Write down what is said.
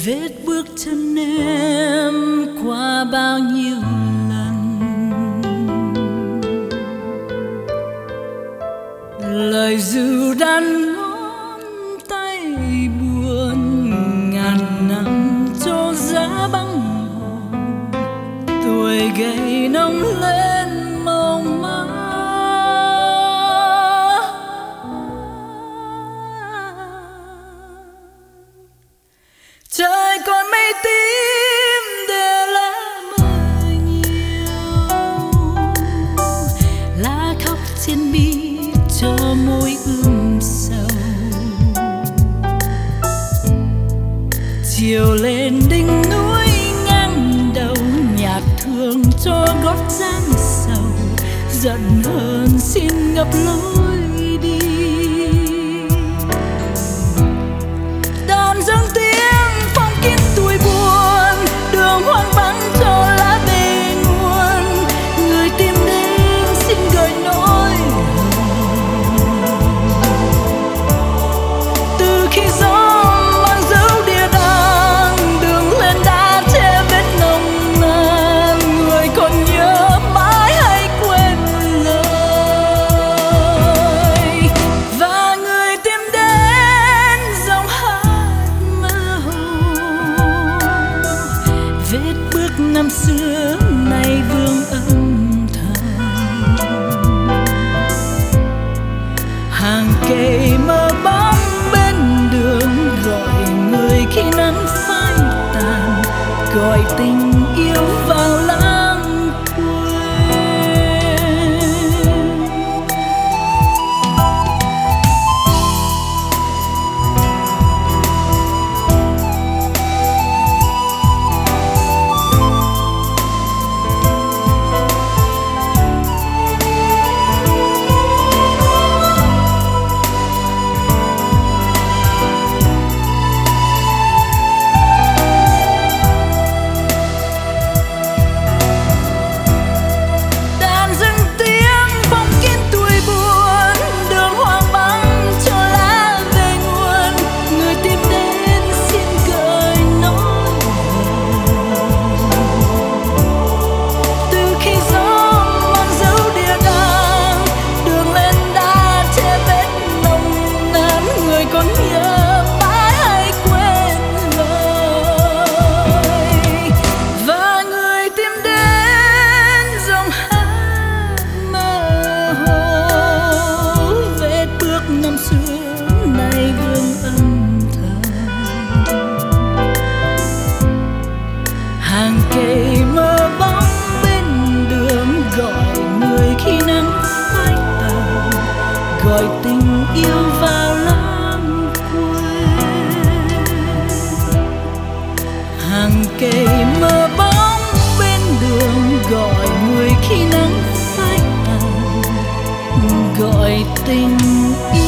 vết bước chân em qua bao nhiêu lần, lời ru đàn ngón tay buồn ngàn năm cho giá băng hồn, tuổi gầy nông lên màu máu. Trời còn mây tím để lá mơ nhiều, lá khóc trên bi cho môi sầu. Chiều lên đỉnh núi ngang đầu, nhạc thương cho gót gian sầu, giận hờn xin ngập lối đi. Đàn dâng tiếng phong kín tuổi buồn, đường hoang vắng cho lá về nguồn, người tìm đến xin gửi nỗi hờn. Từ khi gió mang dấu địa đàng, đường lên đã che vết nồng nàn, người còn nhớ mãi hay quên lời, và người tìm đến dòng hát mơ hồ. Vết bước năm xưa nay vương âm thầm, hàng cây mơ bóng bên đường gọi người khi nắng phai tàn, gọi tình yêu vào lãng quên. Đàn dâng tiếng phong kín tuổi buồn, đường hoang vắng cho lá về nguồn, người tìm đến xin gửi nỗi hờn. Từ khi gió mang dấu địa đàng, đường lên đã che vết nồng nàn, người còn nhớ mãi hay quên lời, và người tìm đến dòng hát mơ hồ. Vết bước năm xưa nay vương âm thầm, hàng cây mơ bóng bên đường gọi người khi nắng phai tàn, gọi tình yêu vào lãng quên. Hàng cây mơ bóng bên đường gọi người khi nắng phai tàn, gọi tình yêu